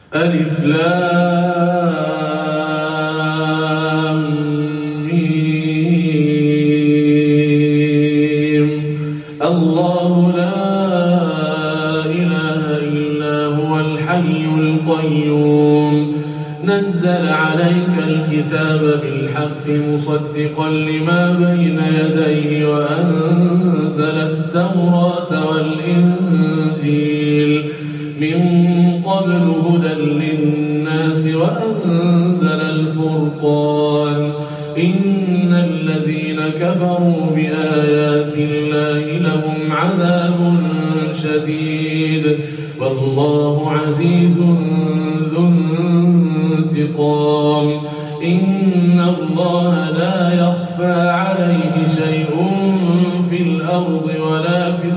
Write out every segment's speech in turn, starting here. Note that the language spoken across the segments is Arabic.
ألف لام ميم. الله لا إله إلا هو الحي القيوم نزل عليك الكتاب بالحق مصدقا لما بين يديه وأنزل التوراة والإنجيل من قبل هدى للناس وأنزل الفرقان إن الذين كفروا بآيات الله لهم عذاب شديد والله عزيز ذو انتقام إن الله لا يخفى عليه شيء في الأرض ولا في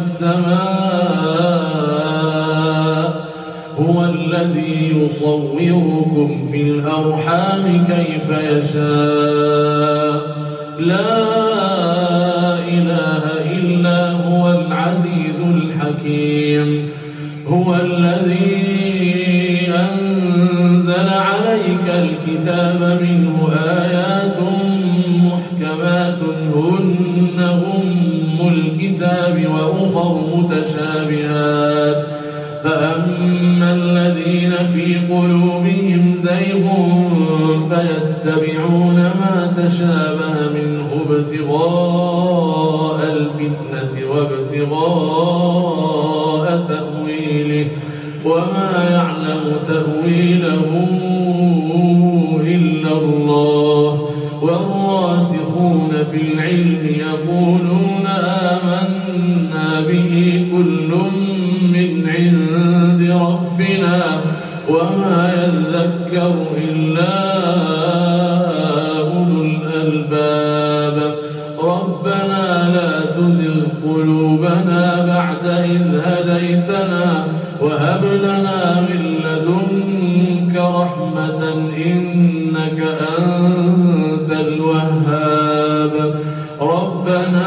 السماء هو الذي يصوركم في الأرحام كيف يشاء لا إله إلا هو العزيز الحكيم هو الذي أنزل عليك الكتاب منه آيات محكمات هن أم الكتاب وأخر متشابهات فأما الذين في قلوبهم زيغ فيتبعون ما تشابه منه ابتغاء الفتنة وابتغاء تأويله وما يعلم تأويله إلا الله والراسخون في العلم يقولون آمنا به كل من عند ربنا وما يذكر إلا أولو الألباب ربنا لا تزغ قلوبنا بعد إذ هديتنا وهب لنا من لدنك رحمة إنك أنت الوهاب ربنا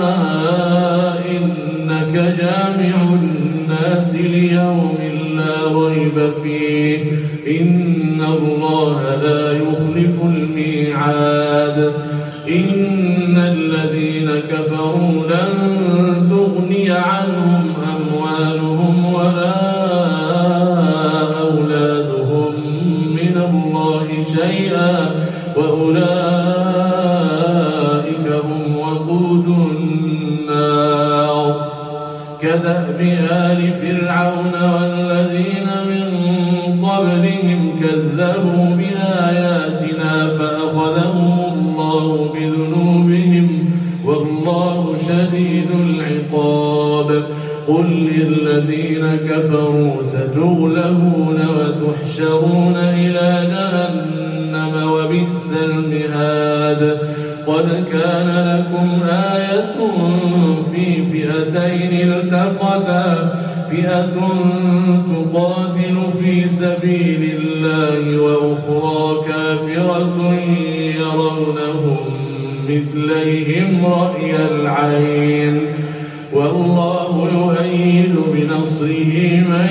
إنك جامع الناس ليوم لا ريب فيه إن الله لا يخلف الميعاد إن الذين كفروا لن تغني عنهم أموالهم ولا أولادهم من الله شيئا وأولئك هم وقود النار كدأب آل فرعون والذين من قبلهم كذبوا بآياتنا فأخذهم الله بذنوبهم والله شديد العقاب قل للذين كفروا ستغلبون وتحشرون إلى جهنم وبئس المهاد قد كان لكم آية في فئتين التقتا فئة تقاتل في سبيل الله وأخرى كافرة يرونهم مثليهم رأي العين والله يؤيد بنصره من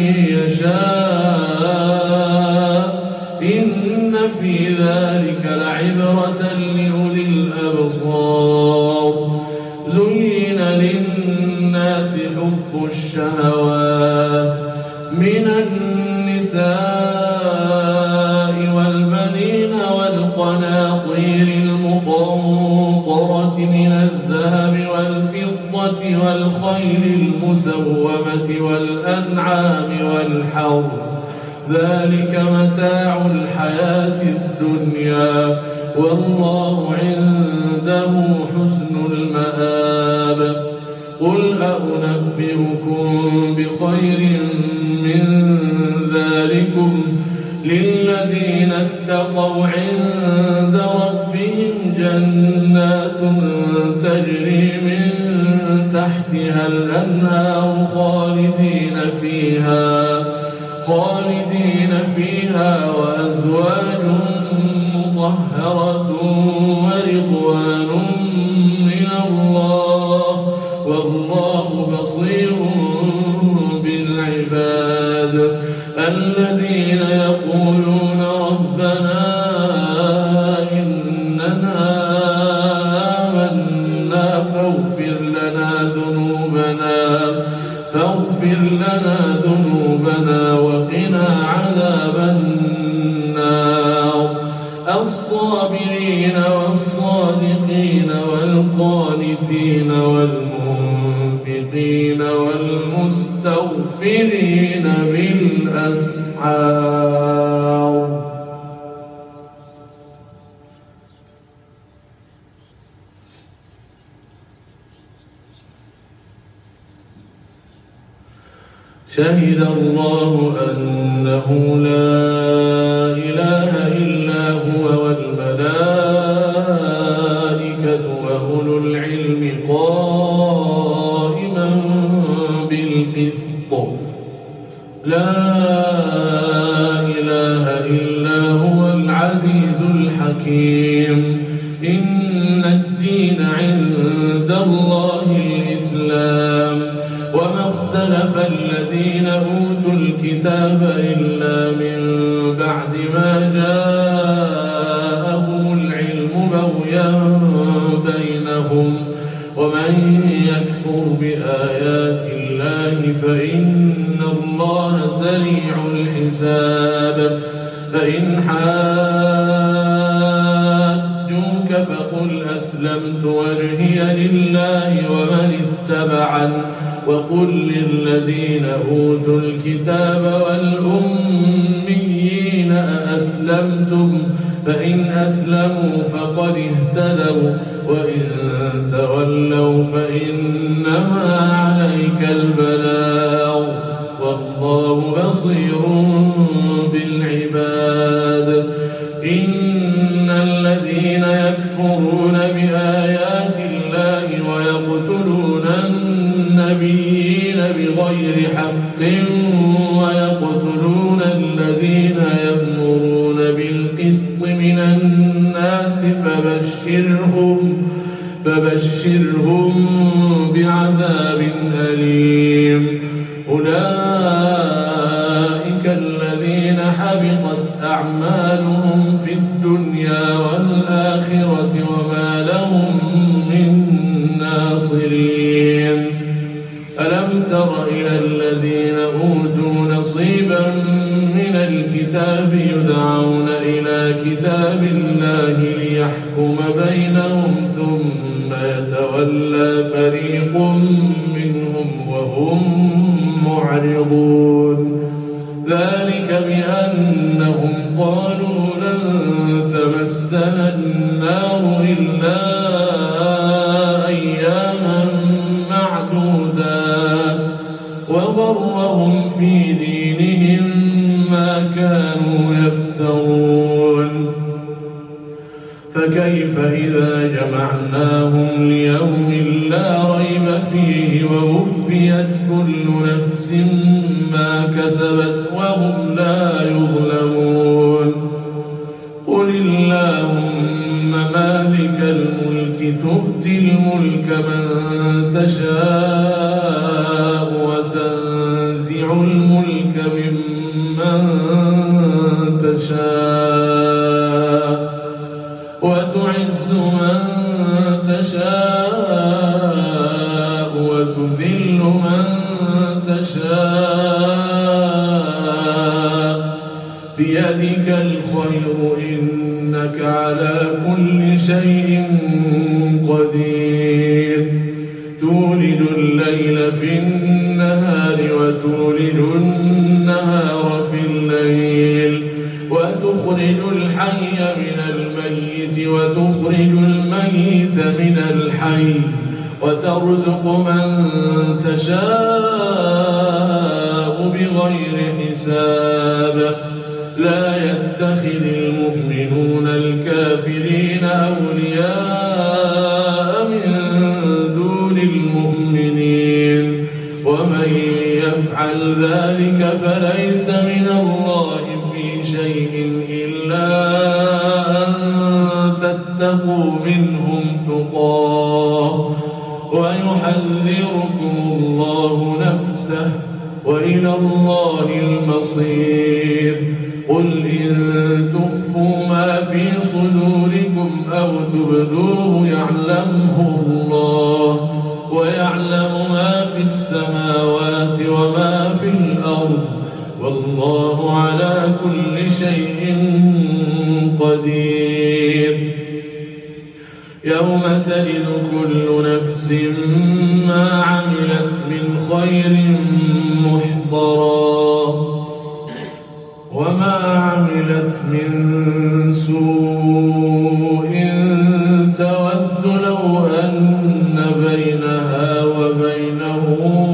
يشاء إن في ذلك لعبرة لأولي الأبصار زين للناس حب الشهوات من النساء والبنين والقناطير المقنطرة من الذهب والفضة والخيل المسومة والأنعام والحرث ذلك متاع الحياة الدنيا والله عنده حسن المآب قل أنبئكم بخير من ذلكم للذين اتقوا عند ربهم جنات تجري من تحتها الأنهار خالدين فيها وأزواج مطهرة ورضوان من الله والله بصير بالعباد الذين الأسحار شهد الله أنه لا إله إلا هو والملائكة وأولو العلم قائما بالقسط لا إله إلا هو العزيز الحكيم إن الدين عند الله الإسلام وما اختلف الذين أوتوا الكتاب إلا من بعد ما جاءهم العلم بغيا بينهم ومن يكفر بآيات الله فإن الله سريع الحساب فإن حاجوك فقل أسلمت وجهي لله ومن اتبعن وقل للذين أوتوا الكتاب والأميين أأسلمتم فإن أسلموا فقد اهتدوا وإن تولوا فإنما عليك البلاغ والله بصير بالعباد إن الذين يكفرون بآيات الله ويقتلون النبيين بغير حق ويقتلون الذين يأمرون بالقسط من الناس فبشرهم بعذاب أليم أولئك الذين حبطت أعمالهم في الدنيا والآخرة وما لهم من ناصرين ألم تر إلى الذين أوتوا نصيبا من الكتاب يدعون إلى كتاب الله ليحكم بينهم ثم يتولى فريق منهم وهم معرضون ذلك بأنهم قالوا لن تمسنا النار إلا أياما معدودات وغرهم في دينهم ما كانوا يفترون فكيف إذا جمعناهم ليوم لا ريب فيه ووفيت كل نفس ما كسبت وهم لا يظلمون قل اللهم مالك الملك تؤتي الملك من تشاء وتنزع الملك ممن تشاء وتعز من تشاء وتذل من تشاء بيدك الخير إنك على كل شيء قدير تولج الليل في النهار وتولج النهار في الليل وتخرج الحي من الميت وتخرج الميت من الحي وترزق من تشاء بغير حساب لا يتخذ المؤمنون الكافرين أولياء من دون المؤمنين ومن يفعل ذلك فليس من الله في شيء إلا أن تتقوا منهم تقاه ويحذركم الله نفسه وإلى الله المصير قل إن تخفوا ما في صدوركم أو تبدوه يعلمه الله ويعلم ما في السماوات وما في الأرض والله على كل شيء قدير يوم تجد كل نفس ما عملت من خير محضرا وما عملت من سوء تود لو أن بينها وبينه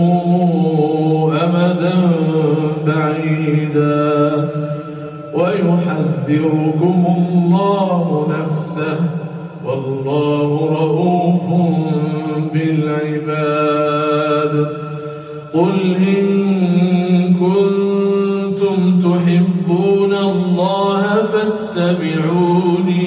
أمدا بعيدا ويحذركم الله نفسه والله رؤوف بالعباد قل إن كنتم تحبون الله فاتبعوني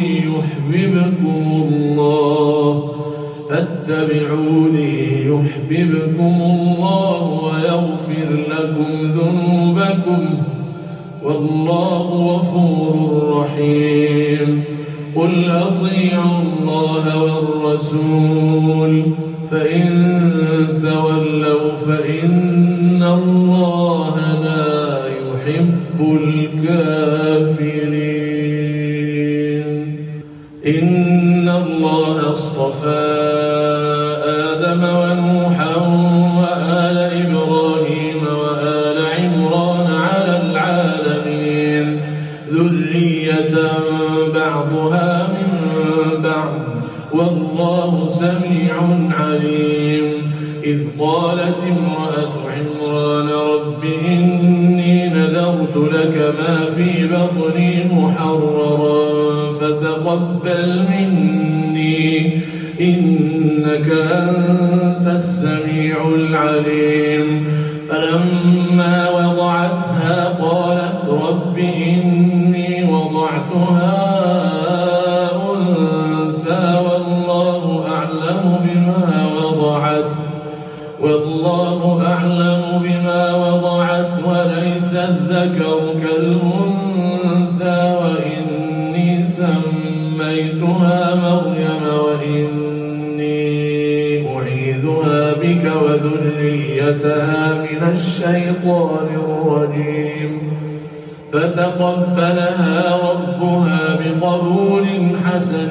يحببكم الله ويغفر لكم ذنوبكم والله غفور رحيم قل أطيعوا الله والرسول فإن تولوا فإن الله لا يحب الكافرين إن الله اصطفى آدم ونوحا وآل إبراهيم وآل عمران على العالمين ذرية بعضها من بعض والله سميع عليم إذ قالت امرأة عمران رب إني نذرت لك ما في بطني محررا فتقبل مني إنك أنت السميع العليم فلما وضعتها قالت رب إني وضعتها أنثى والله أعلم بما وضعت وليس الذكر كالأنثى وإني سميتها مريم وإني أعيذها بك وذريتها من الشيطان الرجيم فتقبلها ربها بقبول حسن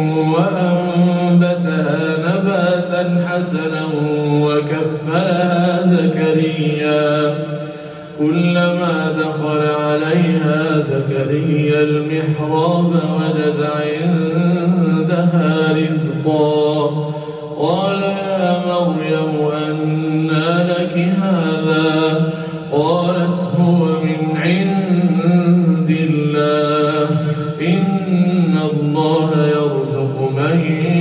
وأنبتها نباتا حسنا وكفلها زكريا كلما دخل عليها زكريا المحراب وجد عندها رزقا قال يا مريم أنى لك هذا قالت هو من عند الله إن الله يرزق من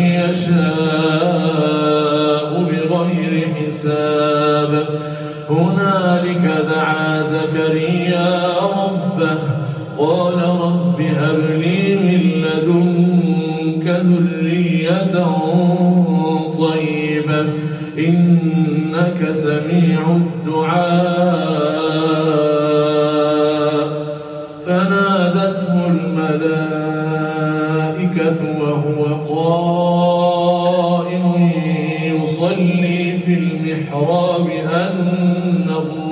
يشاء بغير حساب هنالك دعا زكريا ربه قال رب هب لي من لدنك ذرية طيبة إنك سميع الدعاء فنادته الملائكة وهو قائم يصلي في المحراب أن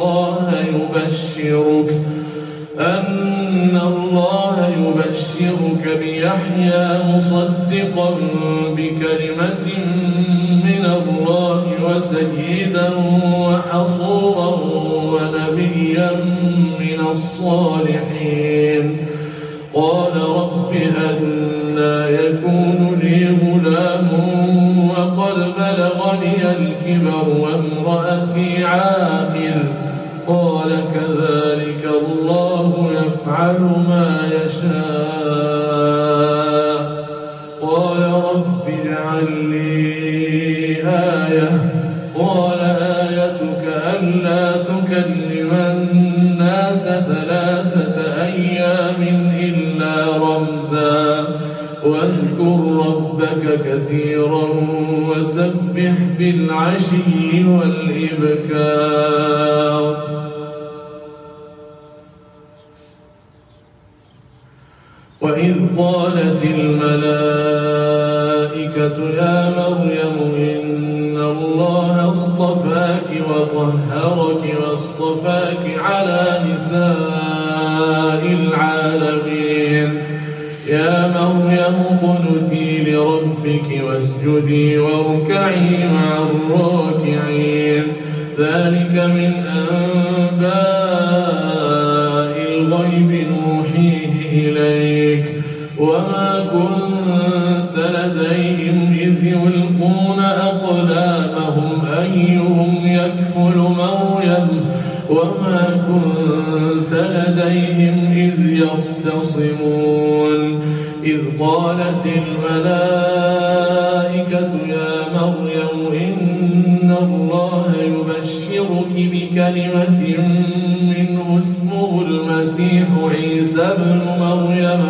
الله يبشرك بيحيى مصدقا بكلمة من الله وسيدا وحصورا ونبيا من الصالحين قال رب أنى يكون لي غلام وقد بلغني الكبر وامرأتي عاقر قال كذلك الله يفعل ما يشاء قال رب اجعل لي آية قال آيتك ألا تكلم الناس 3 أيام إلا رمزا واذكر ربك كثيرا وسبح بالعشي والإبكار وإذ قالت الملائكة يا مريم إن الله اصطفاك وطهرك واصطفاك على نساء العالمين يا مريم اقنتي لربك واسجدي واركعي مع الراكعين ذلك من أنباء الغيب إليك وما كنت لديهم إذ يلقون أقلامهم أيهم يكفل مريم وما كنت لديهم إذ يختصمون إذ قالت الملائكة يا مريم إن الله يبشرك بكلمة منه اسمه المسيح عيسى ابن مريم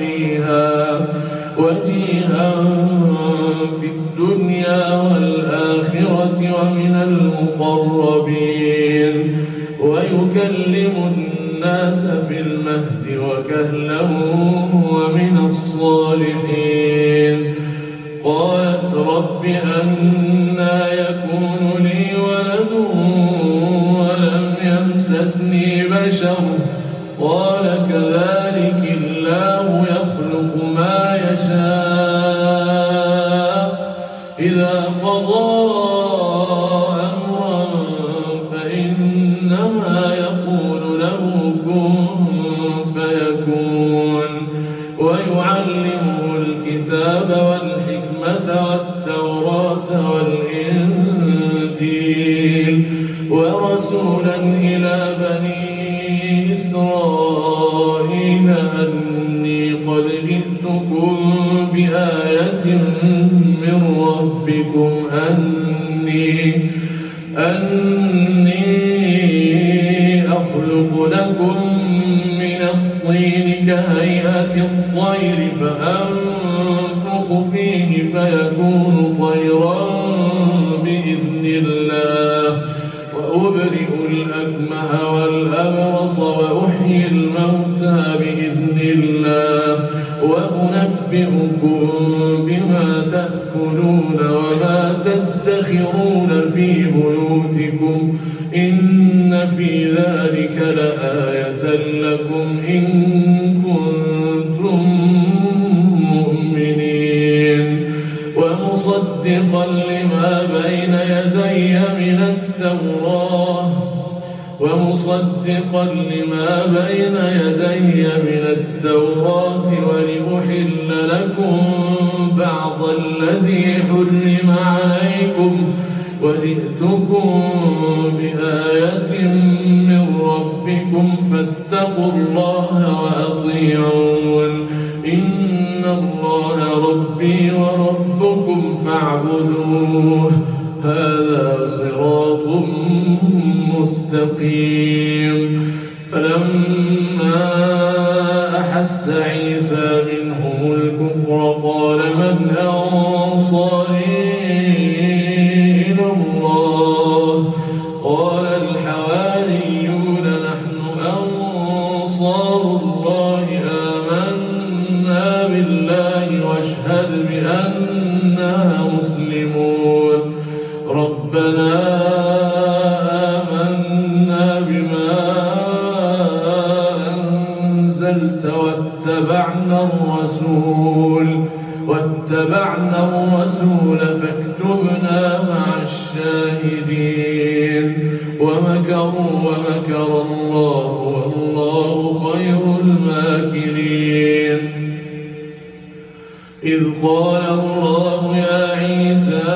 وجيها في الدنيا والآخرة ومن المقربين ويكلم الناس في المهد وكهلا ومن الصالحين قالت رب أنى يكون لي ولد ولم يمسسني بشر قال كذلك الله يخلق ما يشاء إذا قضى أمرا فإنما يقول له كن فيكون ويعلمه الكتاب والحكمة والتوراة والإنجيل ورسولا إلى بني إسرائيل أني قد جئتكم بآية من ربكم أني أخلق لكم من الطين كهيئة الطير فأنفخ فيه فيكون طيرا بإذن الله وأبرئ الأكمه والأبرص وأحيي الموتى بإذن الله وأنبئكم بما تأكلون وما تدخرون في بيوتكم إن في ذلك لآية لكم إن كنتم مؤمنين ومصدقا لما بين يدي من التوراة ولأحل لكم بعض الذي حرم عليكم وجئتكم بآية من ربكم فاتقوا الله وأطيعون إن الله ربي وربكم فاعبدوه هذا صراط مستقيم فلما أحس عيسى منهم الكفر قال من أنصاري إلى الله قال الحواريون نحن أنصار الله آمنا بالله واشهد بأننا مسلمون ربنا آمنا بما أنزلت واتبعنا الرسول فاكتبنا مع الشاهدين ومكروا ومكر الله والله خير الماكرين إذ قال الله يا عيسى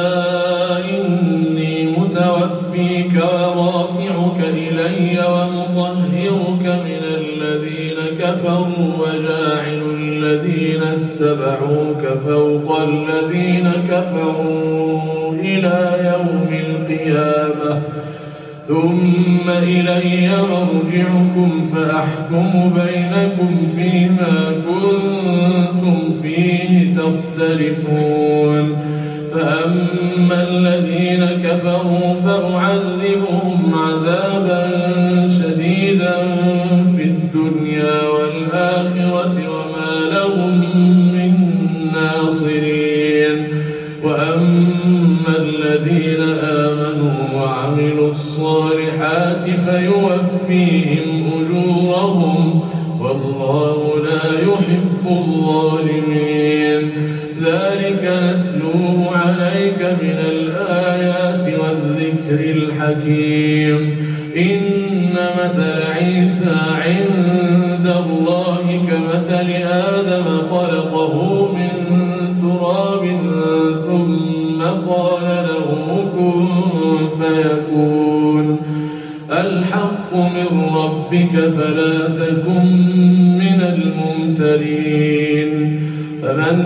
إني متوفيك ورافعك إلي ومطهرك من الذين كفروا وجاعل الذين اتبعوك فوق الذين كفروا إلى يوم القيامة ثم إلي مرجعكم فأحكم بينكم فيما كنتم فيه تختلفون فأما الذين كفروا فأعذبهم عذابا شديدا في الدنيا والآخرة وما لهم من ناصرين وأما الذين آمنوا وعملوا الصالحات فيوفيهم أجورهم والله لا يحب الظالمين ذلك نتلوه عليك من الآيات والذكر الحكيم إن مثل عيسى عند الله كمثل لآدم خلقه من تراب ثم قال له كن فيكون الحق من ربك فلا تكن من الممترين فمن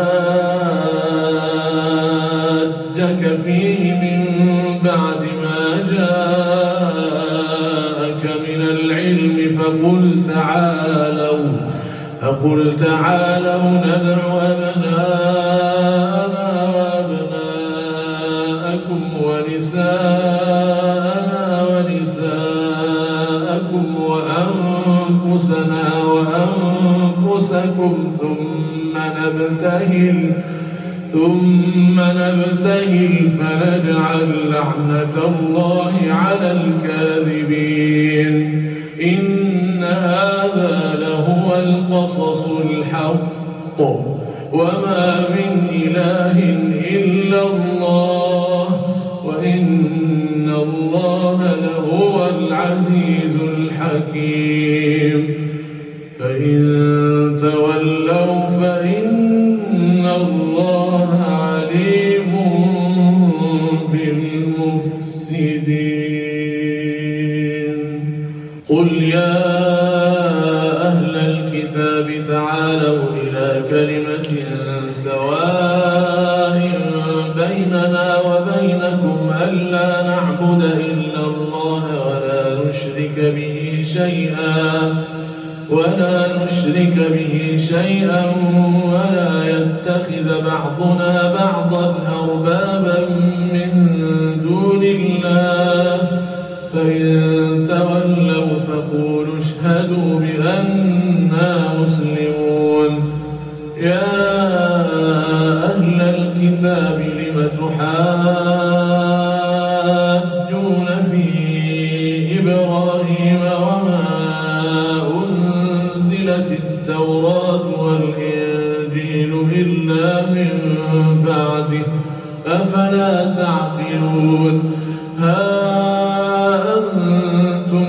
حاجك فيه من بعد ما جاءك من العلم فقل تعالوا ندع أبناءنا وأبناءكم ونساءنا ونساءكم وأنفسنا وأنفسكم ثم نبتهل فنجعل لعنة الله على الكاذبين إن هذا لهو القصص الحق وما من إله إلا الله وإن الله لهو العزيز الحكيم فإن تولوا فإن الله عليم بالمفسدين قل يا أهل الكتاب تعالوا إلى كلمة سواء بيننا وبينكم ألا نعبد إلا الله ولا نشرك به شيئا ولا يتخذ بعضنا بعضا أربابا من دون الله فإن تولوا فقولوا اشهدوا بأننا مسلمون يا أهل الكتاب لم تحاجون في إبراهيم وما أنزلت التوراة والإنجيل إلا من بعده أفلا تعقلون ها أنتم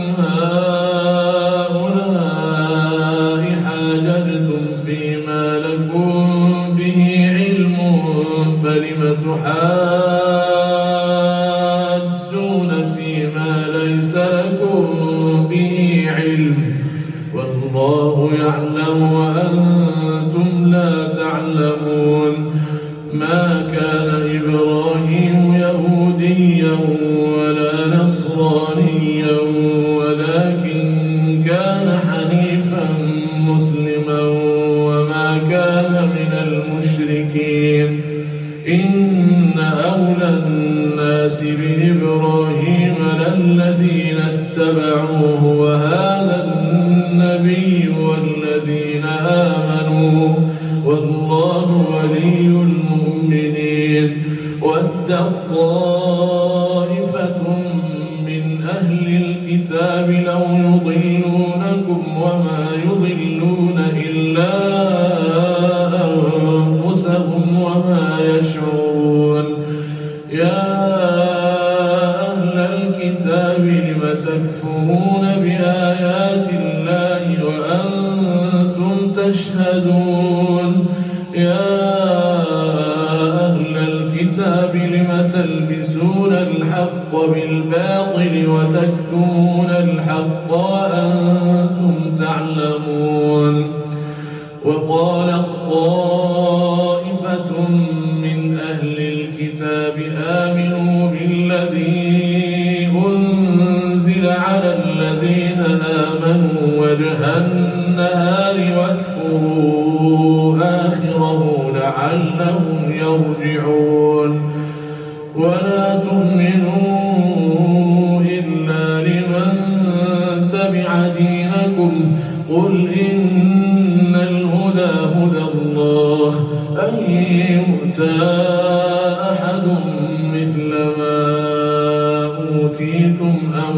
هؤلاء حاججتم فيما لكم به علم فلم تحاجون فيما ليس لكم به علم والله يعلم وأنتم لا تعلمون ما كان إبراهيم يهوديا ولا نصرانيا ولكن كان حنيفا مسلما وما كان من المشركين إن أولى الناس بإبراهيم للذين اتبعوه وهذا النبي والذين آمنوا والله ولي المؤمنين واتق طائفة من أهل الكتاب لو يضلونكم وما يضلون إلا أنفسهم وما يشعرون يا أهل الكتاب لم تكفرون بآيات الله وأنتم تشهدون يا أهل الكتاب لم تلبسون الحق بالباطل وتكتمون الحق وأنتم تعلمون وقال طائفة من أهل الكتاب آمنوا بالذي أنزل على الذين آمنوا وجه النهار واكفروا آخره لعلهم يرجعون ولا تؤمنوا إلا لمن تبع دينكم قل إن الهدى هدى الله أن يؤتى أحد مثل ما أوتيتم أو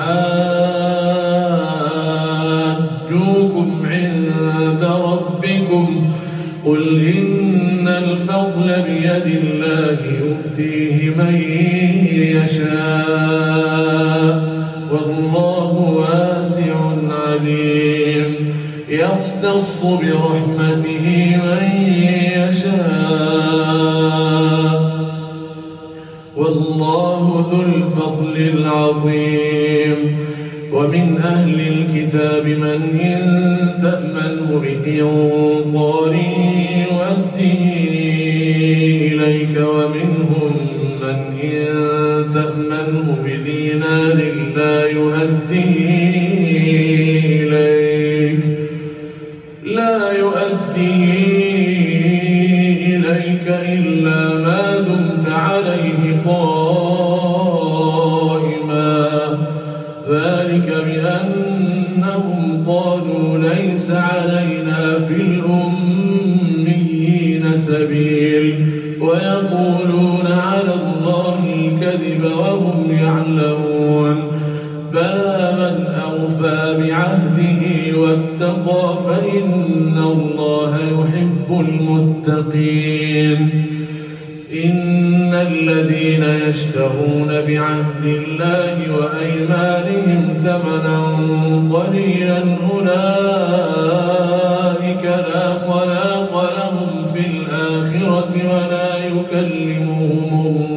يحاجوكم عند ربكم قل إن الفضل بيد الله يؤتيه من يشاء والله واسع عليم يختص برحمته من يشاء والله ذو الفضل العظيم. ومن أهل الكتاب من إن تأمنه بقنطار يؤديه إليك ومنهم من إن تأمنه بدينار لا يؤديه إليك إلا ما دمت عليه قائما ذلك بأنهم قالوا ليس علينا في الأميين سبيل ويقولون على الله الكذب وهم يعلمون. بلى من أوفى بعهده واتقى فإن الله يحب المتقين. إن الذين يشترون بعهد الله وأيمانهم ثمنا قليلا أولئك لا خلاق لهم في الآخرة ولا يكلمهم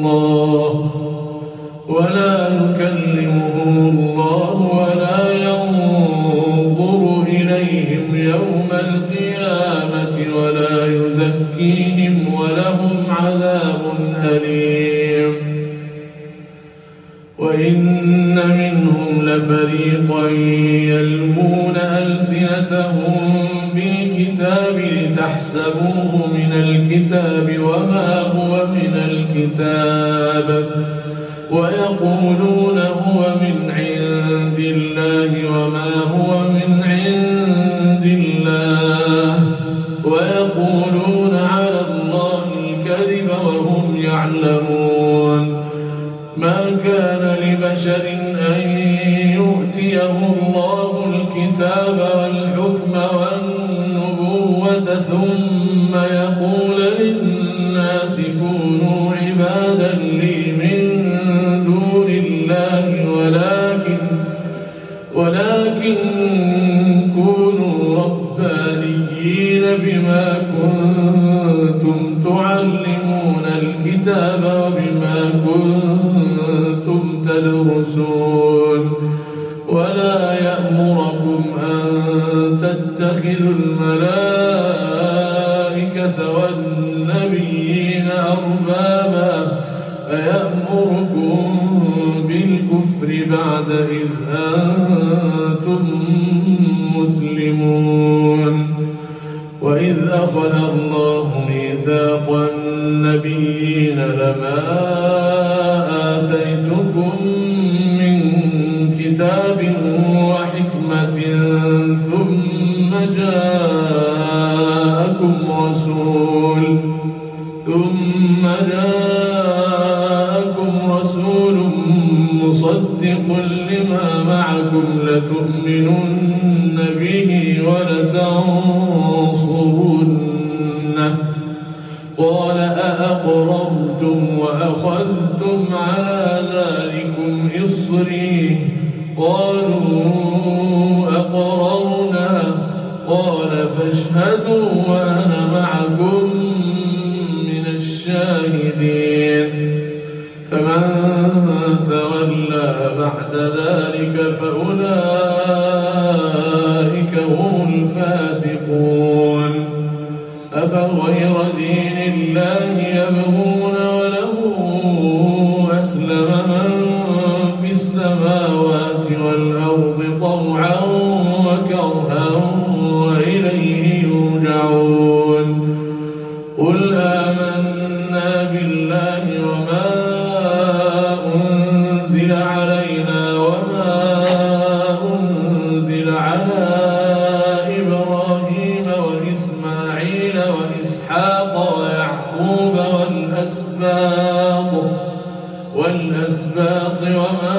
الله ولا ينظر إليهم يوم القيامة ولا يزكيهم ولهم عذاب أليم. وإن منهم لفريقا يلوون ألسنتهم بالكتاب لتحسبوه من الكتاب وما هو من الكتاب ويقولون هو من عند الله وما هو من عند الله ويقولون على الله الكذب وهم يعلمون. ما كان لبشر أن يؤتيه الله الكتاب والحكم والنبوة ثم يقول للناس كونوا عبادا لي من دون الله ولكن كونوا ربانيين بما كنتم تعلمون الكتاب وبما كنتم تدرسون. ولا يأمركم أن تتخذوا الملائكة والنبيين أربابا أيأمركم بالكفر بعد إذ أنتم مسلمون. وإذ أخذ الله ميثاق النبيين لما آتيتكم من كتاب وحكمة ثم جاءكم رسول مصدق لما معكم لتؤمنن به ولتنصرنه قال أأقررتم وأخذتم على ذلكم إصري قالوا أقررنا قال فاشهدوا وأنا معكم من الشاهدين. فمن تولى بعد ذلك فأولئك هم الفاسقون. أفغير دين الله يبغون وله أسلم من في السماوات والأرض طوعا وكرها وإليه يرجعون. قل آمنا بالله وما أنزل علينا وما أنزل على إبراهيم وإسماعيل وإسحاق ويعقوب والأسباط وما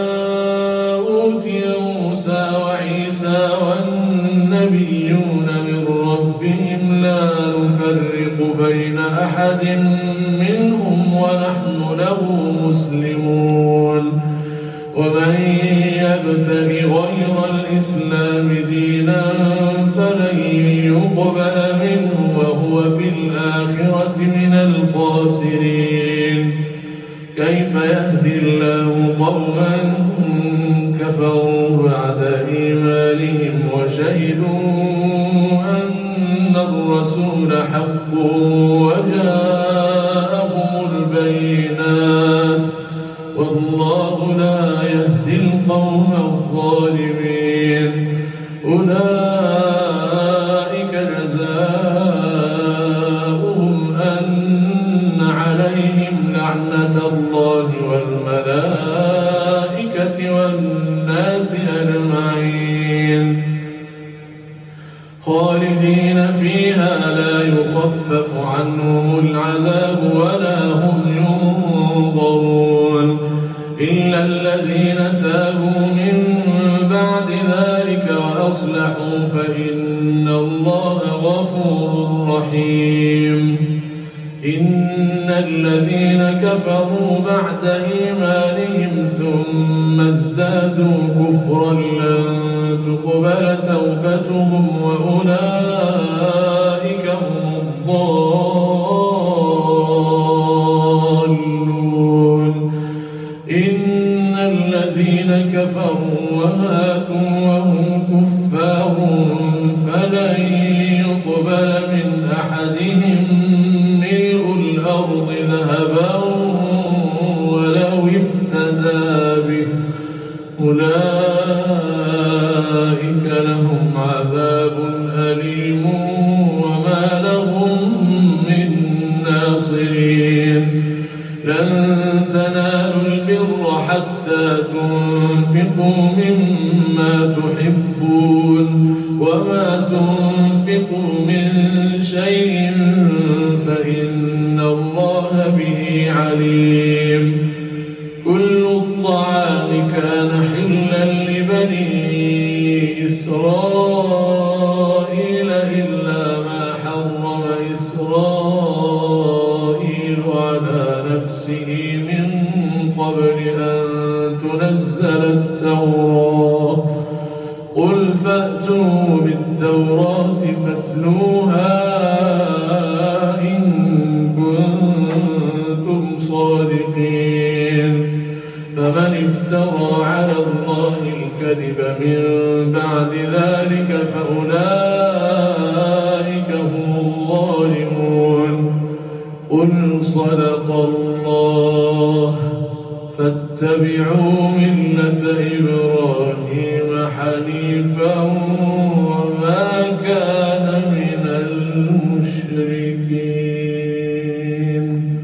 أوتي موسى وعيسى والنبيون من ربهم لا نفرق بين أحد منهم ونحن له مسلمون. ومن يبتغ غير الإسلام دينا يقبل منه وهو في الآخرة من الخاسرين. كيف يهدي الله قوما كفروا بعد إيمانهم وشهدوا أن الرسول حق وجاءهم البينات والله لا يهدي القوم الظالمين. أولئك جزاؤهم أن عليهم لعنة الله والملائكة والناس أجمعين خالدين فيها لا يخفف عنهم العذاب ولا هم ينظرون إلا الذين تابوا من بعد ذلك وأصلحوا فإن الله غفور رحيم. إن الذين كفروا بعد إيمانهم ثم ازدادوا كفرا لن تقبل توبتهم وأولئك هم الضالون. إن الذين كفروا وماتوا وهم كفار فلن يقبل من أحدهم ملء الأرض ذهبا ولو افتدى به أولئك لهم عذاب أليم وما لهم من ناصرين. لن تنالوا البر حتى تنفقوا مما تحبون وما تنفقوا من شيء فإن الله به عليم. كل الطعام كان حلا لبني إسرائيل إلا ما حرم إسرائيل على نفسه من قبل أن تنزل التوراة. قل فأتوا بالتوراة فاتلوها إن كنتم صادقين. فمن افترى على الله الكذب من بعد ذلك فأولئك هم الظالمون. قل صدق الله فاتبعوا ملة إبراهيم حنيفا وما كان من المشركين.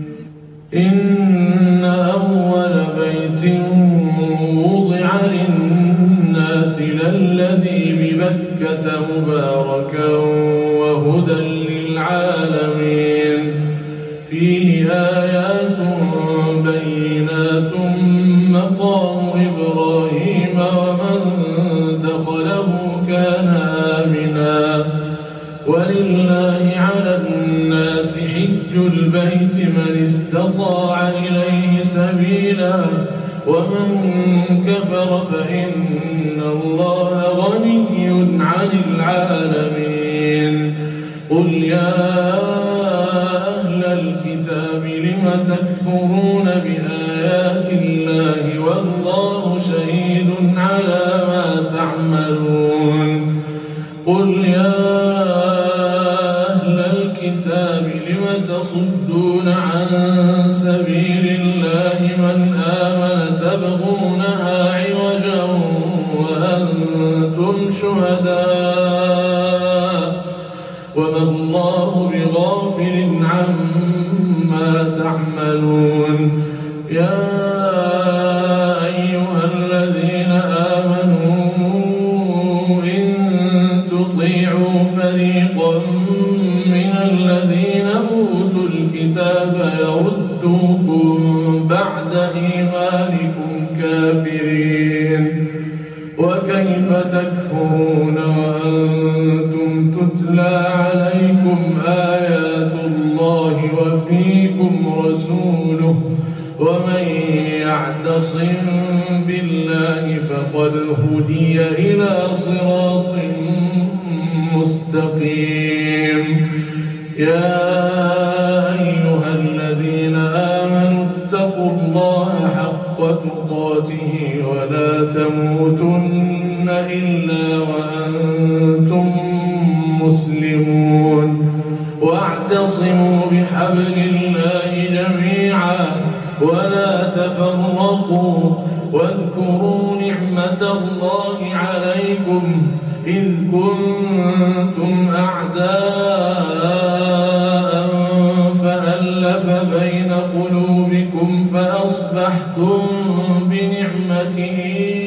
إن أول بيت وضع للناس للذي ببكة مباركا وهدى للعالمين فيه آيات بينات مقام إبراهيم ومن دخله كان آمنا ولله على الناس حج البيت من استطاع إليه سبيلا ومن كفر فإن الله غني عن العالمين. قل يا أهل الكتاب لم تكفرون بآيات الله والله شهيد على ما تعملون. قل يا أهل الكتاب لم تصدون عن سبيل الله من آمن تبغونها عوجا وأنتم شهداء وما الله بغافل عما تعملون. يا أيها الذين آمنوا إن تطيعوا فريقا من الذين أوتوا الكتاب يردوكم بعد إيمانكم كافرين. وكيف تكفرون وأنتم تتلى عليكم آيات الله وفيكم رسوله ومن يعتصم بالله فقد هدي إلى صراط مستقيم. مستقيم. يا أيها الذين آمنوا اتقوا الله حق تقاته ولا تموتن إلا وأنتم مسلمون. واعتصموا بحبل الله جميعا ولا تفرقوا واذكروا نعمة الله عليكم إذ كنتم أعداء فألف بين قلوبكم فأصبحتم بنعمته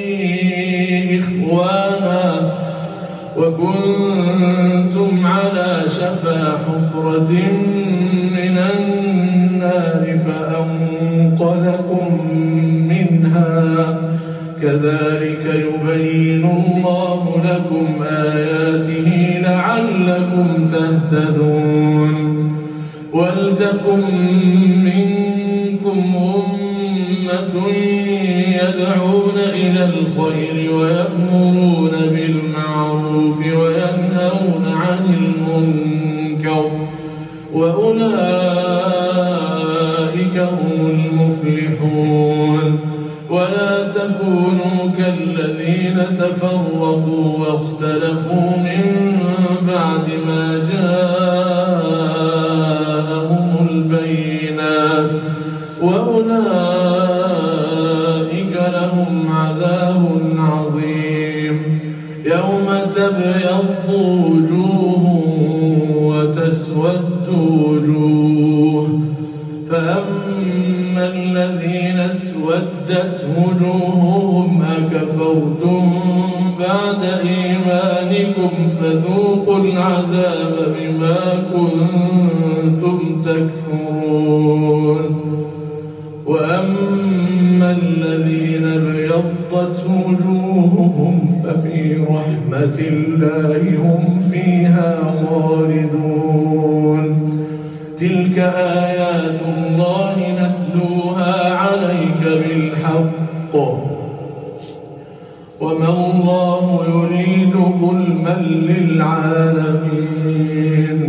إخوانا وكنتم على شفا حفرة من النار فأنقذكم منها. كذلك يبين الله لكم آياته لعلكم تهتدون. ولتكن منكم أمة يدعون إلى الخير ويأمرون بالمعروف وينهون عن المنكر وأولئك هم المفلحون. ولا تكونوا كالذين تفرقوا واختلفوا من بعد ما جاءهم البينات وأولئك لهم عذاب عظيم. يوم تبيض وجوه وتسود وجوه فأما الذين اسودت وجوههم أكفرتم بعد إيمانكم فذوقوا العذاب بما كنتم تكفرون. وأما الذين ابيضت وجوههم ففي رحمة الله هم فيها خالدون. تلك آيات الله نتلوها عليك بالحق وما الله يريد ظلما للعالمين.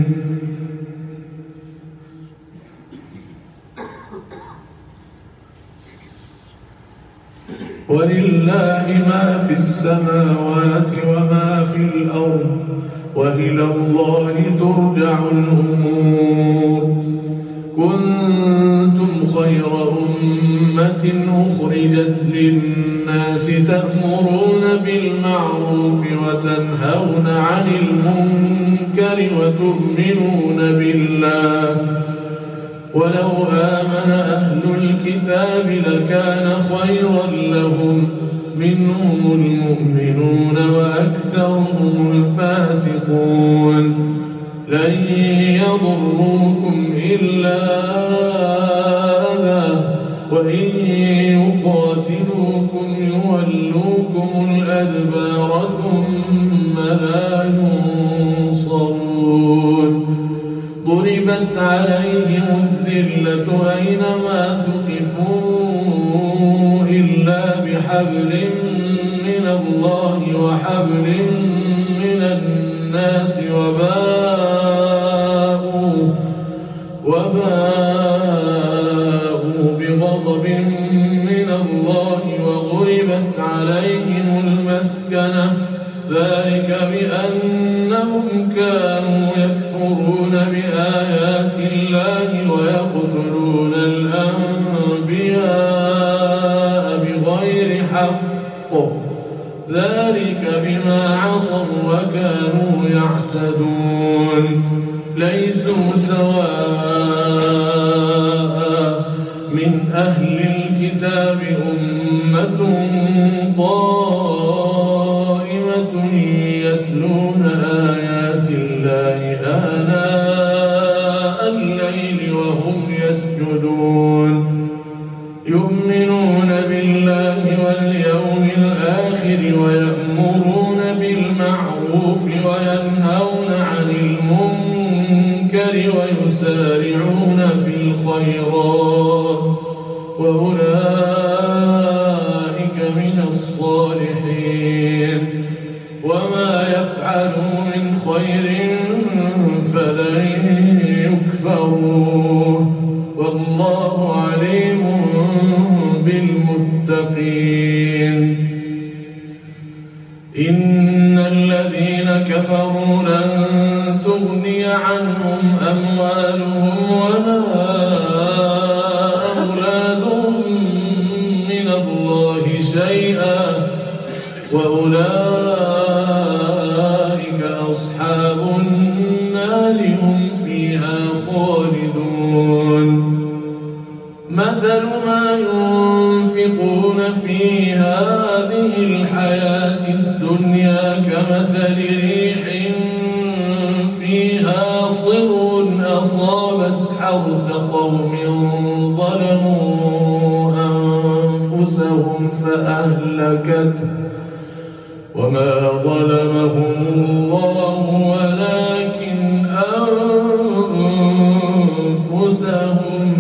ولله ما في السماوات وما في الأرض وإلى الله ترجع الأمور. كنتم خير أمة أخرجت للناس تأمرون بالمعروف وتنهون عن المنكر وتؤمنون بالله. ولو آمن أهل الكتاب لكان خيرا لهم منهم المؤمنون وأكثرهم الفاسقون. لن يضروكم إلا أذى وإن يقاتلوكم يولوكم الأدبار ثم لا ينصرون. ضربت عليهم الذلة أينما ثقفوا إلا بحبل من الله وحبل من الناس وباءوا بغضب من الله وضربت عليهم المسكنة ذلك بأنهم كانوا يكفرون بآيات الله ويقتلون الأنبياء بغير حق ذلك بما عصوا وكانوا يعتدون. ليسوا سواء من أهل الكتاب أمة قائمة يتلون آيات الله آناء الليل وهم يسجدون. يؤمنون بالله واليوم الآخر ويأمرون بالمعروف وينهون عن المنكر ويسارعون في الخيرات وأولئك من الصالحين. وما يفعلوا من خير خير فلن يكفروه والله عليم بالمتقين. إن الذين كفروا لن تغني عنهم أموالهم ولا أولادهم من الله شيئا وأولئك أصحاب النار هم فيها خالدون. مثل ما ينفقون في هذه الحياة الدنيا كمثل ريح فيها صر أصابت حرث قوم ظلموا أنفسهم فأهلكته وما ظلمهم الله ولكن أنفسهم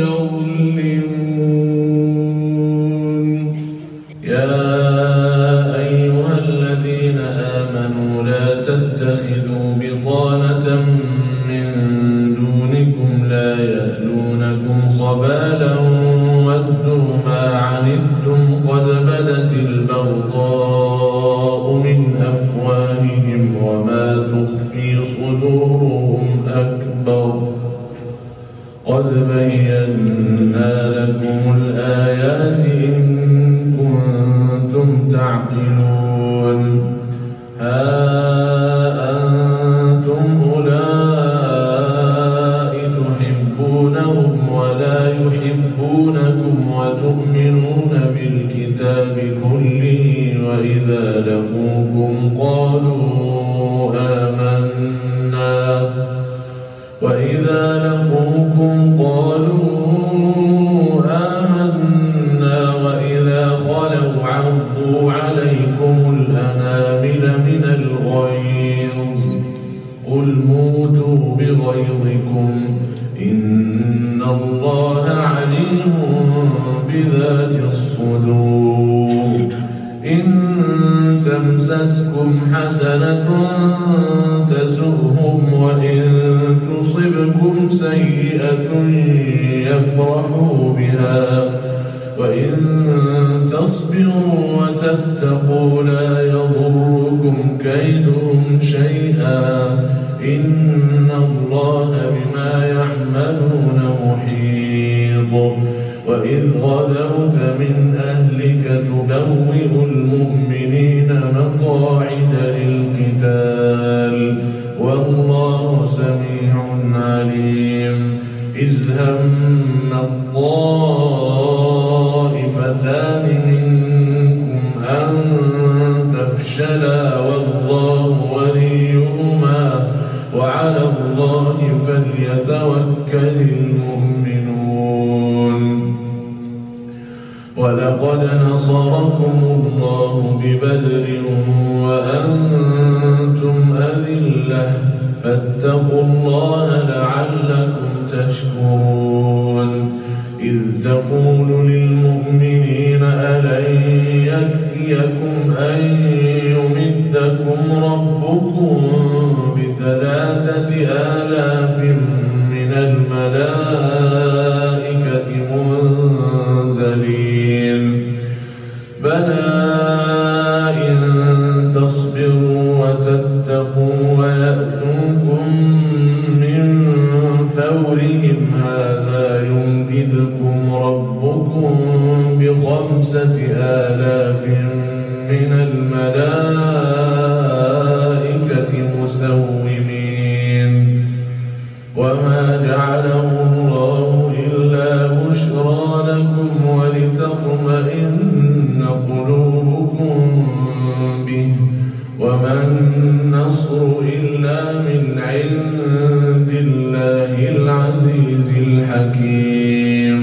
يظلمون. يا أيها الذين آمنوا لا تتخذوا بطانة من دونكم لا يألونكم خبالا ودوا ما عنتم قد بدت البغضاء من أفواههم وما تخفي صدورهم أكبر قد بينا لكم الآيات إن كنتم تعقلون. ها أنتم أولئك تحبونهم ولا يحبونكم وتؤمنون بالكتاب كله وإذا لقوكم قالوا آمنا وإذا خلوا عضوا عليكم الأنامل من الغيظ قل موتوا بغيظكم إن الله عليم بذات الصدور. إن تمسسكم حسنة تسؤهم وإن تصبكم سيئة يفرحوا بها وإن تصبروا وتتقوا لا يضركم كيدهم شيئا إن الله بما يعملون محيط. وإذ غدوت من أهلك تبوئ المؤمنين مقاعد للقتال والله سميع عليم. إذ هم الطائفتان منكم أن تفشلا والله وليهما وعلى الله فليتوكل المؤمنون. ولقد نصركم الله ببدر وأنتم أذلة فاتقوا الله لعلكم تشكرون. إذ تقول للمؤمنين ألن يكفيكم أن يمدكم ربكم ب3,000 من الملائكة منزلين بلى إن تصبروا وتتقوا ويأتوكم من فورهم هذا يمددكم ربكم ب5,000 من الملائكة مسومين وما جعله الله إلا بشرى لكم ولتطمئن قلوبكم به وما النصر إلا من عند الله العزيز الحكيم.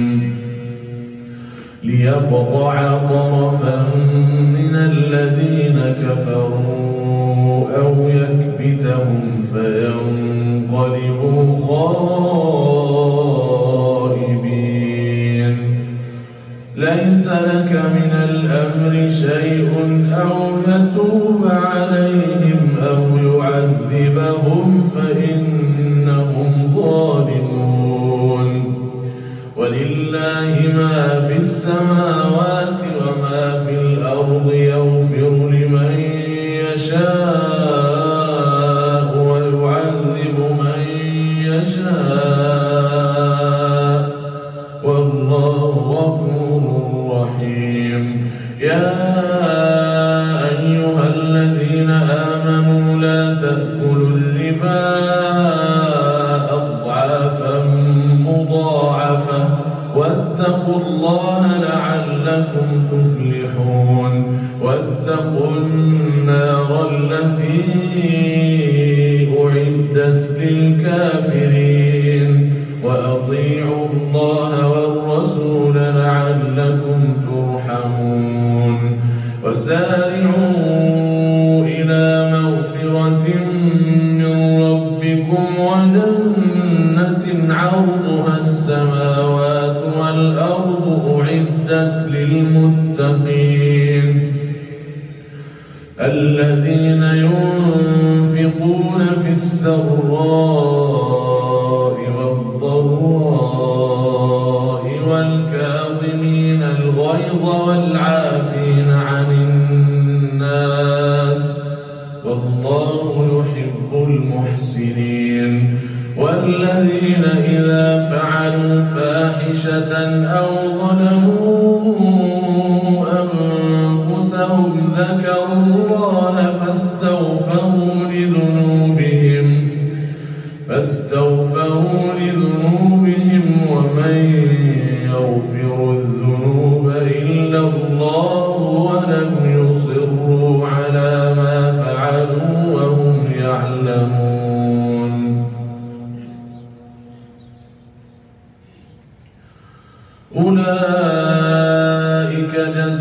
ليقطع طرفا من الذين كفروا أو يكبتهم فينقلبوا خائبين. ليس لك من الأمر شيء أو يتوب عليهم أو يعذبهم لهم فإنهم ظالمون. ولله ما في السماوات وما في الأرض يغفر لمن يشاء ويعذب من يشاء والله غفور رحيم. يا أيها الذين آمنوا لا تأكلوا الربا أضعافا مضاعفة واتقوا الله لعلكم تفلحون. واتقوا النار التي أعدت للكافرين وأطيعوا الله والرسول لعلكم ترحمون. وسارعوا إلى مغفرة من ربكم وجنة عرضها السماوات والأرض أعدت للمتقين الذين ينفقون في السراء والضراء والكاظمين الغيظ والعافين عن الناس والله يحب المحسنين. والذين إذا فعلوا فاحشة أو ظلموا أنفسهم ذكروا الله فاستغفروا لذنوبهم ومن يغفر الذنوب إلا الله ولم يصروا على ما فعلوا وهم يعلمون. أولئك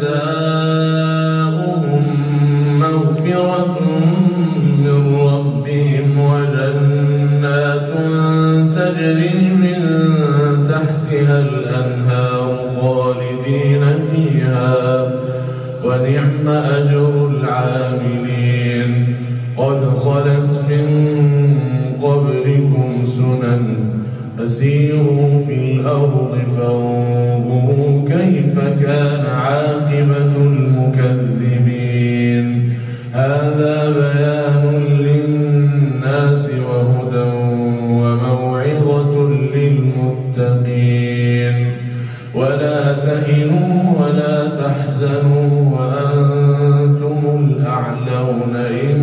جزاؤهم مغفرة من ربهم وجنات تجري من تحتها الأنهار خالدين فيها ونعم أجر العاملين. قد خلت من قبلكم سنن فسيروا في الأرض فانظروا كيف كان عاقبة المكذبين. هذا بيان للناس وهدى وموعظة للمتقين. ولا تهنوا ولا تحزنوا وأنتم الأعلون إن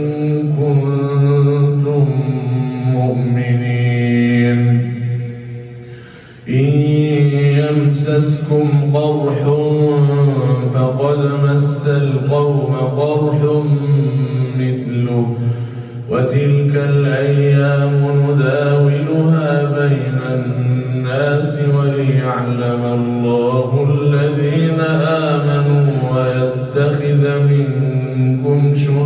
كنتم مؤمنين. إن يمسسكم قرح فقد مس القوم قرح مثله وتلك الأيام نداولها بين الناس وليعلم الله الذين آمنوا ويتخذ منكم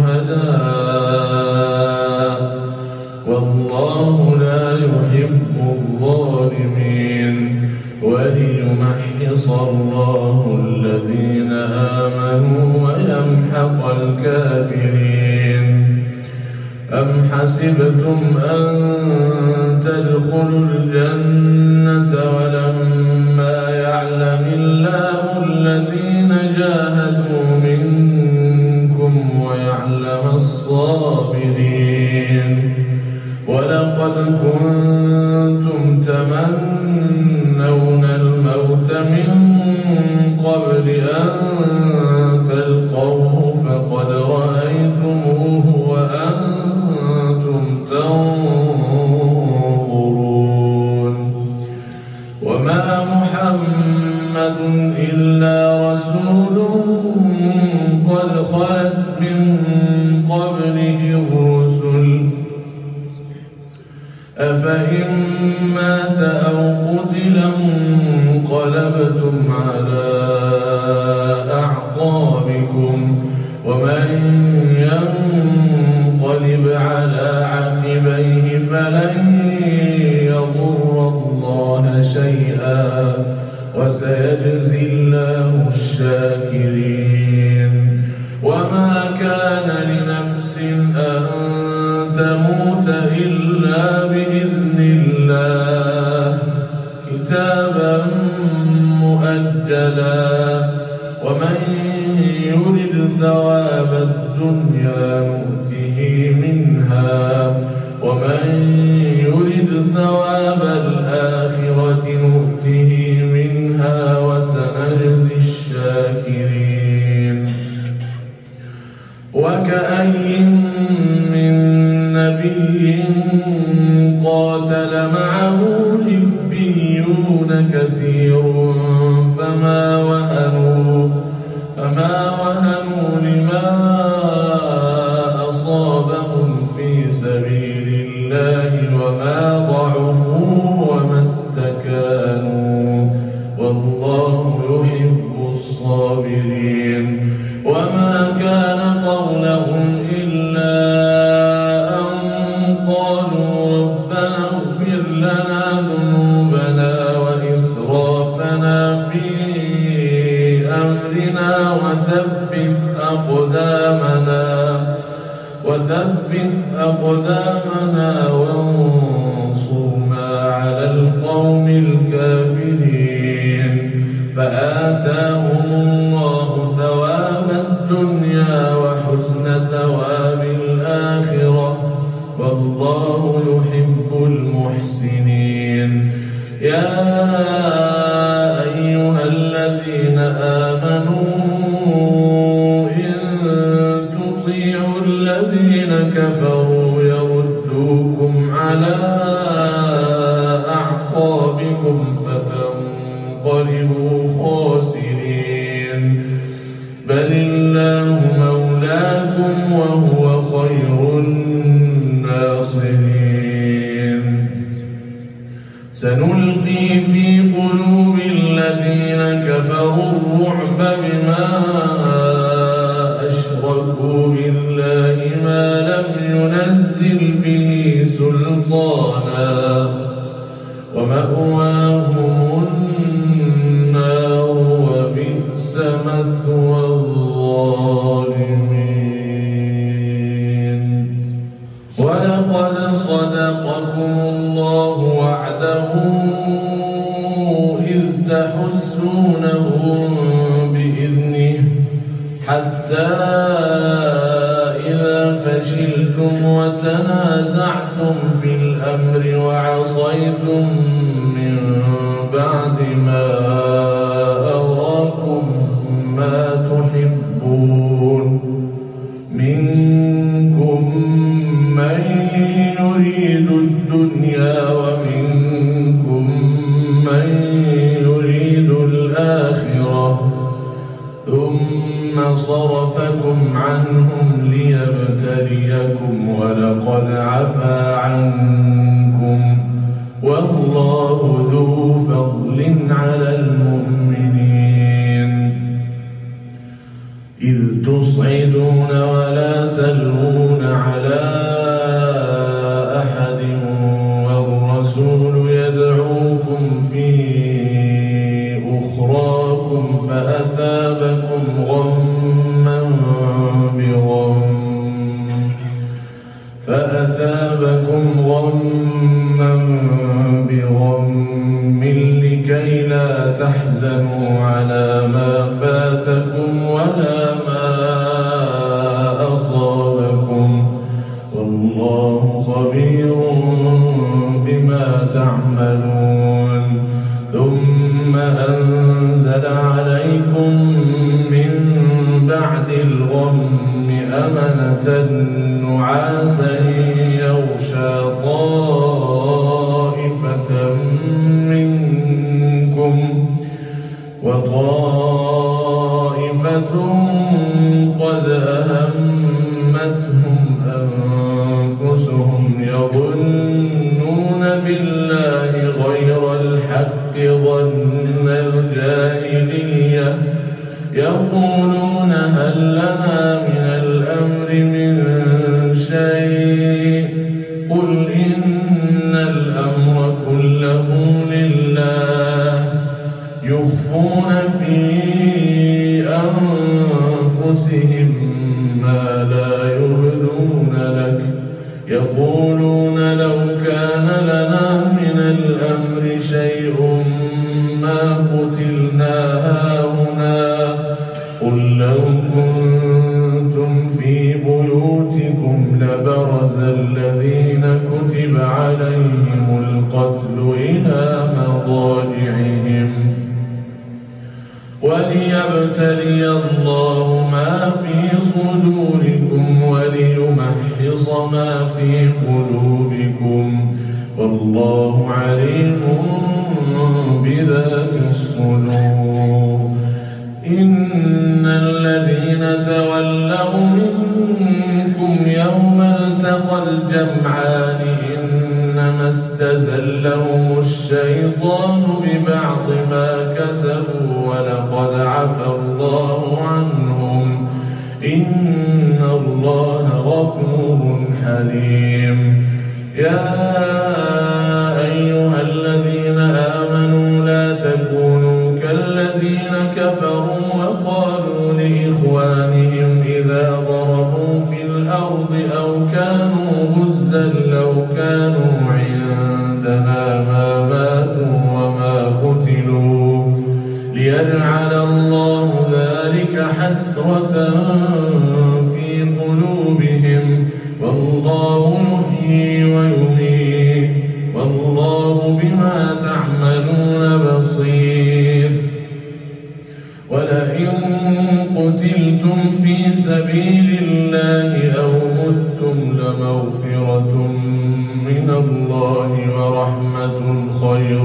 شهداء والله لا يحب الظالمين. وليمحص الله الذين آمنوا ويمحق الكافرين. أم حسبتم أن تدخلوا الجنة ولما يعلم الله الذين جاهدوا منكم ويعلم الصابرين. ولقد كنتم تمنون الموت من قبل أن تلقوه فقد رأيتموه وأنتم تنظرون. وما محمد إلا رسول قد خلت من قبله الرسل أفإن مات أو قتل انقلبتم على أعقابكم ومن ينقلب على عقبيه فلن يضر الله شيئا وسيجزي الله الشاكرين. وما كان لنفس أن تموت إلا بإذن الله كتابا مؤجلا ومن يرد ثواب الدنيا نؤته منها ومن يرد ثواب الآخرة نؤته منها وسنجزي الشاكرين وكأي من نبي قاتل معه ربيون كثير فما وهنوا لما أصابهم في سبيل الله وما ضعفوا وما استكانوا والله يحب الصابرين وما كان قولهم إلا أن قالوا ربنا اغفر لنا ذنوبنا وإسرافنا في أمرنا وثبت أقدامنا وانصرنا على القوم الكافرين فآتاهم الله ثواب الدنيا وحسن ثواب الآخرة والله يحب المحسنين يا أيها الذين آمنوا الذين كفروا يردوكم على أعقابكم فتنقلبوا خاسرين بل الله مولاكم وهو خير الناصرين سنلقي في قلوب الذين كفروا الرعب بما أشركوا بالله ما لم ينزل به سلطانا ومأواهم النار وبئس مثوى الظالمين ولقد صدقكم الله وعده إذ تحسونهم بإذنه حتى إذا فشلتم وتنازعتم في الأمر وعصيتم من بعد ما أراكم ما تحبون منكم من يريد الدنيا ومنكم من يريد الآخرة ثم صرفكم عنهم ليبتليكم ولقد عفا عنكم والله ذو فضل على المؤمنين إذ تصعدون ولا تلوون على أحد والرسول يدعوكم في أخراكم فأثابكم غما بغم لكي لا تحزنوا على ما فاتكم ولا ما أصابكم والله خبير بما تعملون ثم أنزل عليكم من بعد الغم أمنة نعاسا يغشى طائفة منكم وطائفة قد أهمتهم أنفسهم يظنون بالله غير الحق ظن الجاهلية يقولون هل لنا من الأمر من شيء قل إن الأمر كله لله يخفون في أنفسهم ما لا يبدون لك يقولون كتب عليهم القتل إلى مضاجعهم وليبتلي الله ما في صدوركم وليمحص ما في قلوبكم والله عليم بذات الصدور. إن الذين تولوا منكم يوم التقى الجمعان إنما استزلهم الشيطان ببعض ما كسبوا ولقد عفى الله عنهم إن الله غفور حليم. يا أيها الذين آمنوا لا تكونوا كالذين كفروا وقالوا لإخوانهم إذا ضربوا في الأرض أو كانوا غزا لو كانوا عندنا ما ماتوا وما قتلوا ليجعل الله ذلك حسرة في قلوبهم والله يحيي ويميت والله بما تعملون بصير. ولئن قتلتم في سبيل الله أو متم لمغفرة من الله ورحمة خير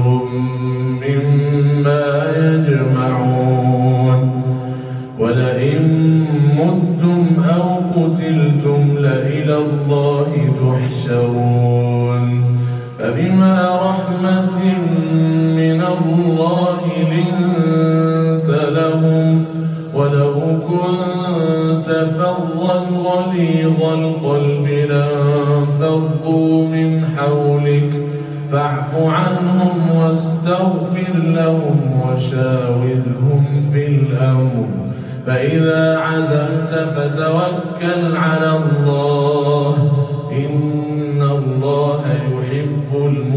مما يجمعون. ولئن متم أو قتلتم لإلى الله تحشرون. فبما رحمة من الله لنت لهم ولو كنت فظا غليظ القلب لانفضوا من حولك فاعف عنهم واستغفر لهم وشاورهم في الأمر فإذا عزمت فتوكل على الله إن الله يحب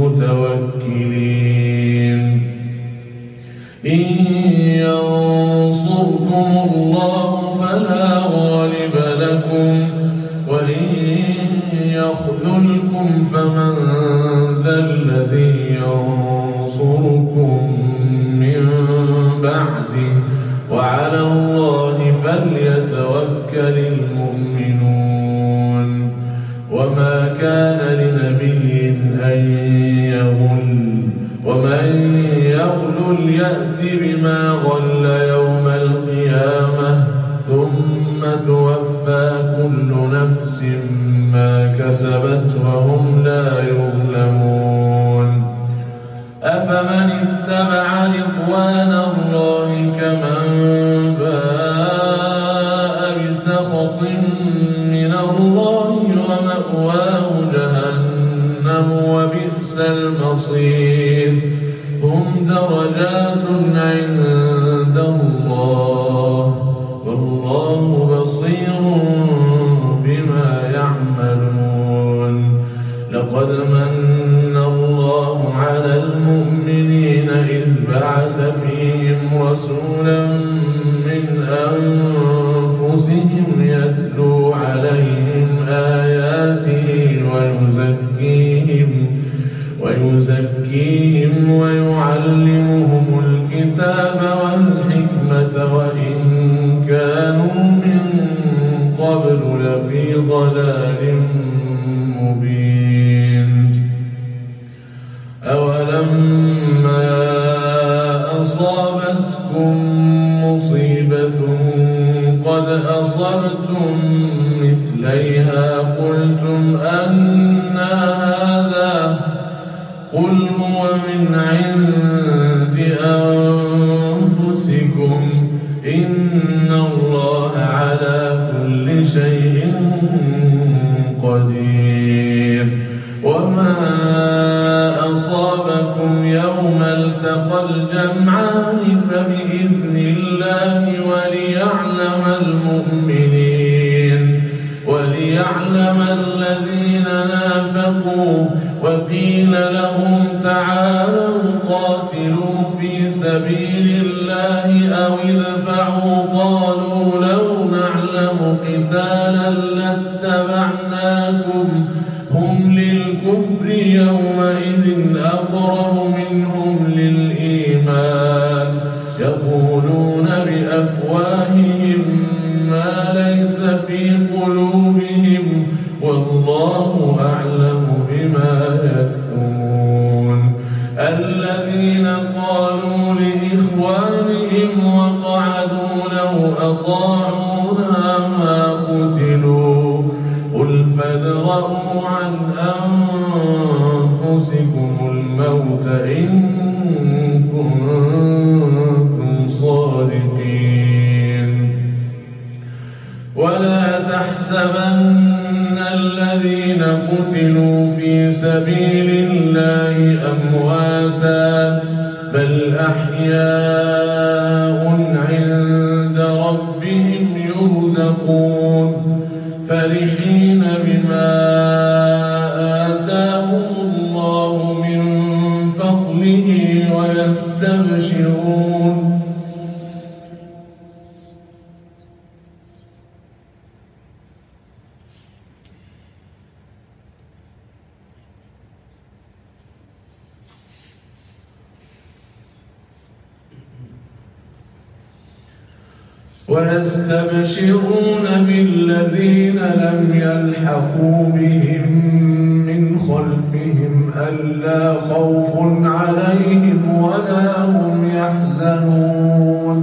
المتوكلين. إن ينصركم الله فلا غالب لكم وإن يخذلكم فمن ذا الذي ينصركم من بعده وعلى الله فليتوكل المؤمنون. وما كان لنبي أن يغل ومن يغل يأت بما غل يوم القيامة ثم توفى كل نفس ما كسبت وهم لا يظلمون. أفمن اتبع رضوان الله كمن باء بسخط من الله ومأواه جهنم وبئس المصير. هم درجات عند الله والله بصير بما يعملون. لقد من الله على المؤمنين إذ بعث فيهم رسولا من أنفسهم يتلو عليهم آياته ويزكيهم ويعلمهم الكتاب والحكمة وإن كانوا من قبل لفي ضلال مبين. أولما أصابتكم مصيبة قد أصبتم مثليها قلتم أنى هذا قل هو من عند أنفسكم إن الله على كل شيء قدير. وما أصابكم يوم التقى الجمعان فبإذن الله وليعلم المؤمنين وليعلم الذين نافقوا. وقيل لهم تعالوا قاتلوا في سبيل الله أو ادفعوا قالوا لو نعلم قتالا لاتبعناكم هم للكفر يومئذ أقرب منهم للإيمان يقولون بأفواههم ما ليس في قلوبهم والله أعلم بما يكتمون الذين قالوا لإخوانهم وقعدوا لو أطاعونا ما قتلوا قل فادرءوا عن أنفسكم الموت إن كنتم صادقين ولا تحسبن الذين قتلوا في سبيل الله أمواتا بل أحياء عند ربهم يرزقون فرحين بما آتاهم الله من فضله ويستبشرون بالذين لم يلحقوا بهم من خلفهم ألا خوف عليهم ولا هم يحزنون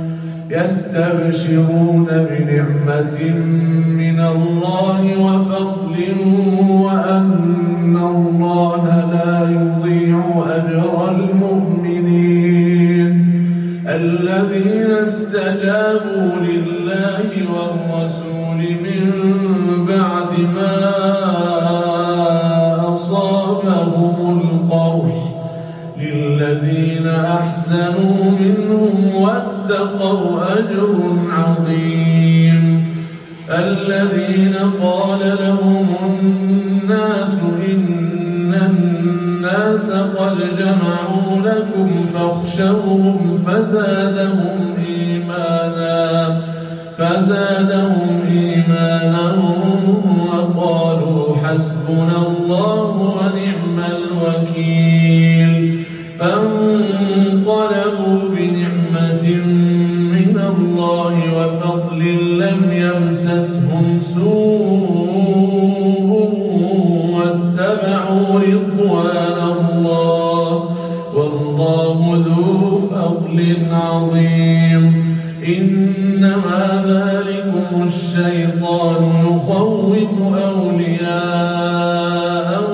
يستبشرون بنعمة من الله وفضل وأن الله لا يضيع أجر المؤمنين الذين استجابوا لله والرسول من بعد ما أصابهم القرح للذين أحسنوا منهم واتقوا أجر عظيم الذين قال لهم الناس إن الناس قد جمعوا لكم فاخشوهم فزادهم إيمانا وقالوا حسبنا الله ونعم الوكيل فانقلبوا بنعمة من الله وفضل لم يمسسهم سوء واتبعوا رضوان الله والله ذو فضل عظيم إنما ذلكم الشيطان يخوف أولياءه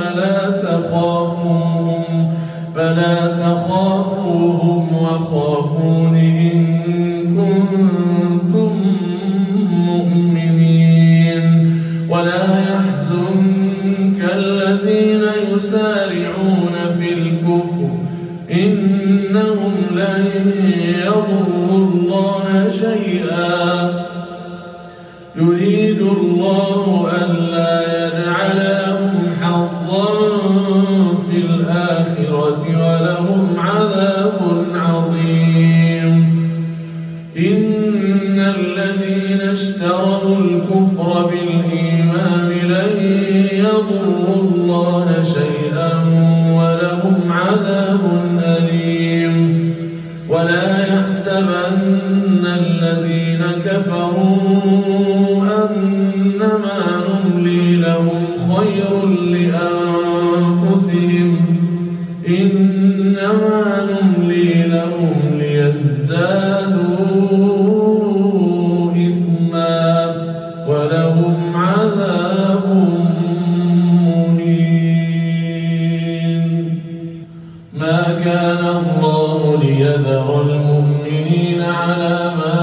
فلا تخافوهم وخافون إن كنتم مؤمنين ولا يحزنك الذين يسارعون في الكفر إنهم لن يضروا الله شيئا يريد الله ألا يجعل لهم حظا في الآخرة ولهم عذاب عظيم إن الذين اشتروا الكفر بالإيمان لن يضروا الله شيئا ولهم عذاب أليم ولا يحسبن الذين كفروا أنما نملي لهم خير لأنفسهم إنما نملي لهم ليزدادوا إثما ولهم عذاب مهين ما كان الله ليذر المؤمنين على ما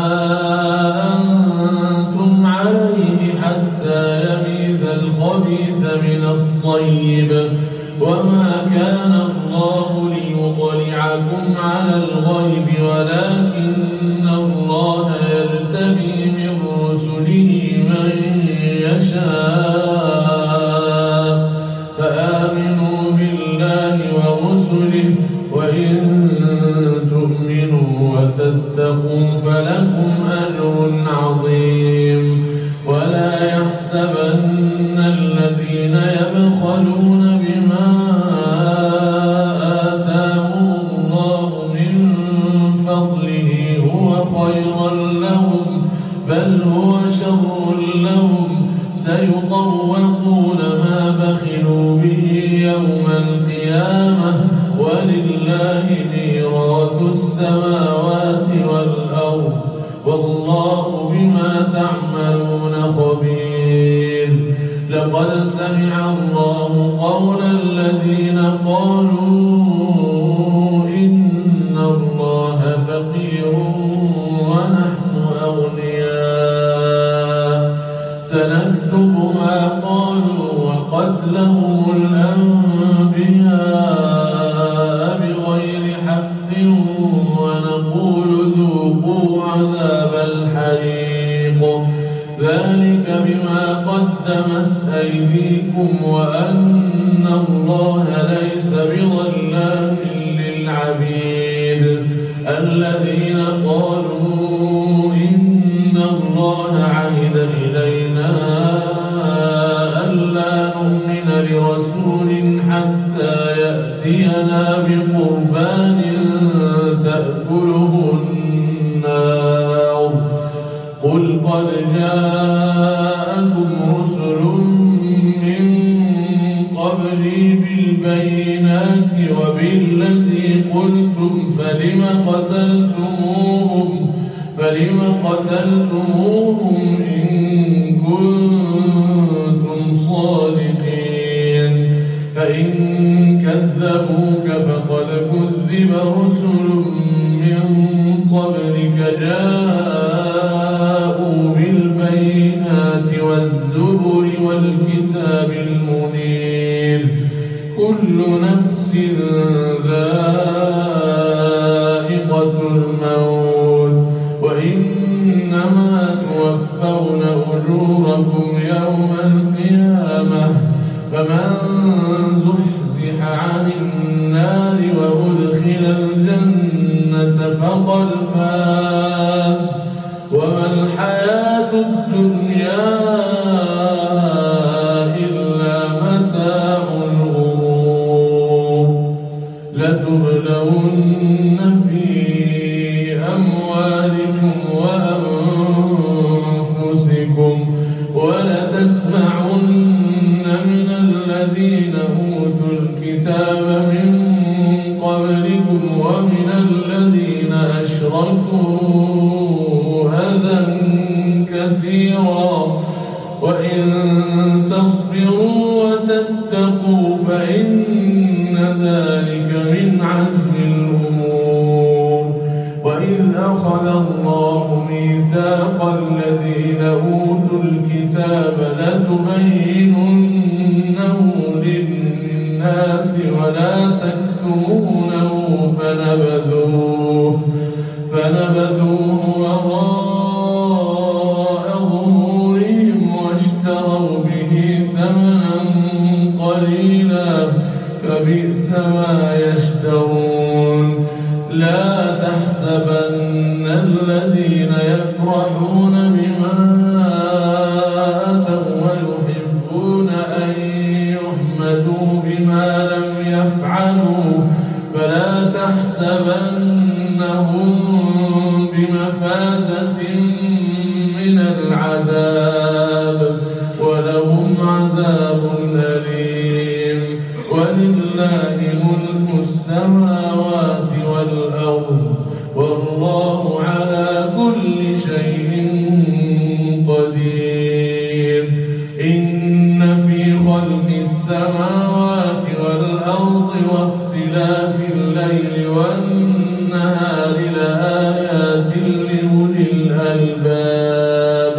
أنتم عليه حتى يميز الخبيث من الطيب وما كان الله ليطلعكم على الغيب ولكن الله يرتبي من رسله من يشاء فآمنوا بالله ورسله وإن تؤمنوا وتتقوا فلكم أجر عظيم ولا يحسبن الذين يبخلون بما القيامة ولله ميراث السماوات والأرض والله بما تعملون خبير. لقد سمع الله قول الذين قالوا إن الله فقير ونحن أغنياء سنكتب ما قالوا وقتلهم الأنبياء بغير حق ونقول ذوقوا عذاب الحريق ذلك بما قدمت أيديكم وأن الله ليس بظلام للعبيد. الذين قالوا إن الله عهد إلينا ألا نؤمن لرسول حتى يأتينا بقربان تأكله النار قل قد جاءكم رسل من قبلي بالبينات وبالذي قلتم فلم قتلتموهم إن كنتم صادقين. فإن كذبوك فقد كذب رسل من قبلك جاءوا بالبينات والزبر والكتاب المنير كل نفس ذائقة الموت وإنما توفون أجوركم يوم القيامة فمن زحزح عن النار وأدخل الجنة فقد فاز وما الحياة الدنيا إلا متاع الغرور. لتبلون في أموالكم وأنفسكم ولتسمعن من الذين أوتوا الكتاب من قبلكم ومن الذين أشركوا أذى كثيرا وإن تصبروا وتتقوا فإن ذلك من عزم الأمور. وإذ أخذ الله ميثاق الذين أوتوا الكتاب لتبيننه للناس ولا تكتمونه فنبذوه وراء ظهورهم واشتروا به ثمنا قليلا فبئس ما يشترون. لا تحسبن الذين يفرحون بما أتوا ويحبون أن يحمدوا بما لم يفعلوا فلا تحسبنهم بمفازة من العذاب ولهم عذاب أليم. ولله ملك السماوات والأرض والله على كل شيء قدير. إن في خلق السماوات والأرض واختلاف الليل والنهار لآيات لأولي الألباب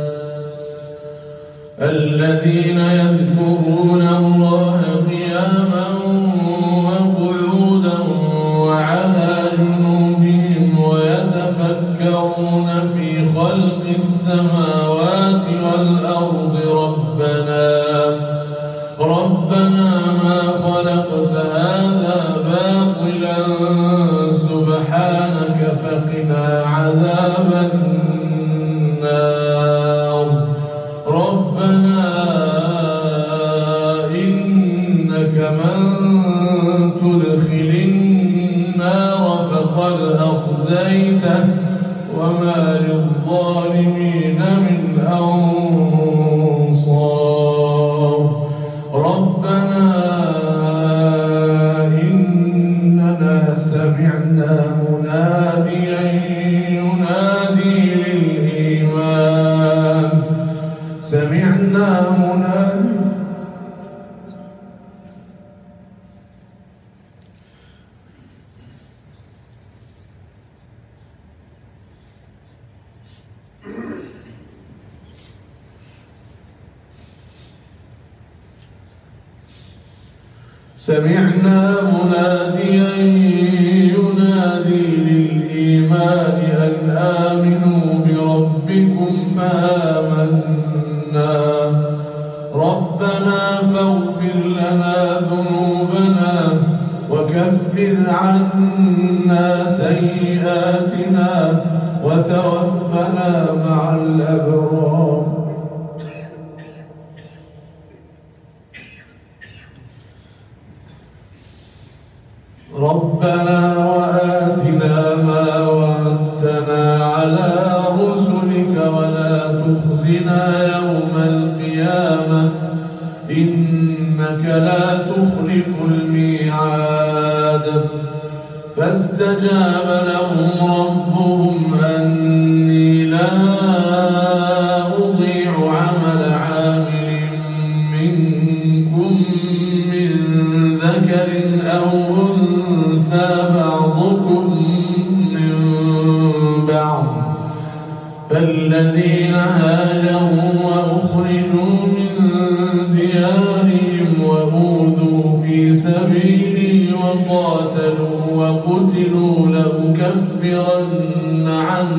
الذين يذكرون الله قياما وقعودا وعلى جنوبهم ويتفكرون في خلق السماوات والأرض ربنا ما خلقت هذا باطلا سبحانك فقنا عذاب النار. ربنا إنك من تدخل النار فقد أخزيته وما للظالمين من أنصار. ربنا إنك من تدخل النار فقد أخزيته وما للظالمين من أنصار. ربنا إنك من تدخل النار فقد أخزيته وما للظالمين من أنصار. ربنا إنك من تدخل النار فقد أخزيته وما للظالمين من أنصار. ربنا إنك من تدخل النار فقد أخزيته وما للظالمين من أنصار. ربنا سمعنا مناديا ينادي للإيمان أن آمنوا بربكم فآمنا ربنا فاغفر لنا ذنوبنا وكفر عنا سيئاتنا وتوفنا مع الأبرار ربنا وآتنا ما وعدتنا على رسلك ولا تخزنا يوم القيامة إنك لا تخلف الميعاد فاستجاب لهم ربهم أني لا أضيع عمل عامل منكم من ذكر أو أنثى بعضكم من بعض فالذين هاجروا وأخرجوا من ديارهم وأوذوا في سبيلي وقاتلوا وقتلوا لأكفرن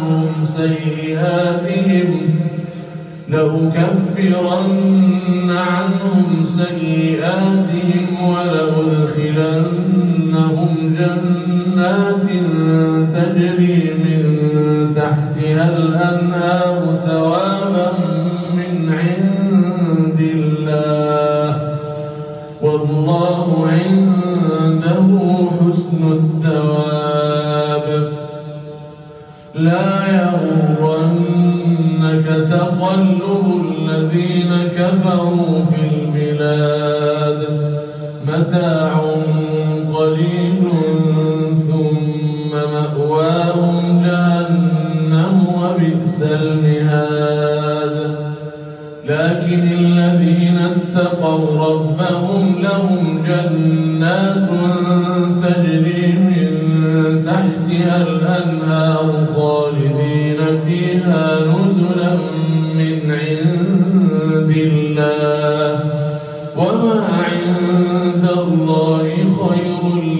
عنهم سيئاتهم ولأدخلنهم جنات تجري من تحتها الأنهار ثوابا من عند الله والله عنده حسن الثواب لا يغرنك تقلب الذين كفروا في البلاد متاع قليل ثم مأواهم جهنم وبئس المهاد لكن الذين اتقوا ربهم لهم جنات تجري من تحتها الأنهار خالدين فيها نزلا من عند الله وما عند الله خير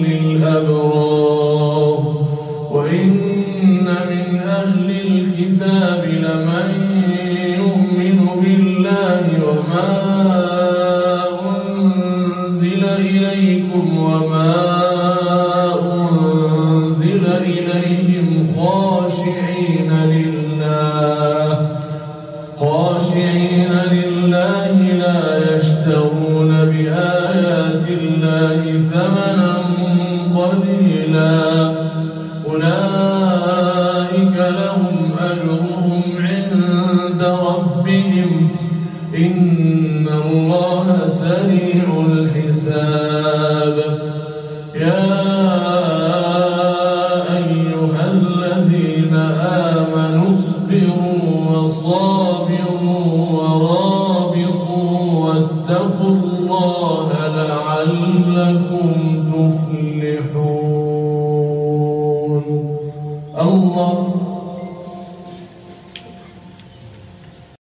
للأبرار وإن من أهل الكتاب لمن يؤمن بالله وما أنزل إليكم وما أنزل إليهم خاشعين لله لا يشترون بآيات الله ثمنا قليلا أولئك لهم أجرهم عند ربهم إن الله سريع الحساب يا أيها الذين آمنوا اصبروا وصابروا ورابطوا واتقوا الله لعلكم تفلحون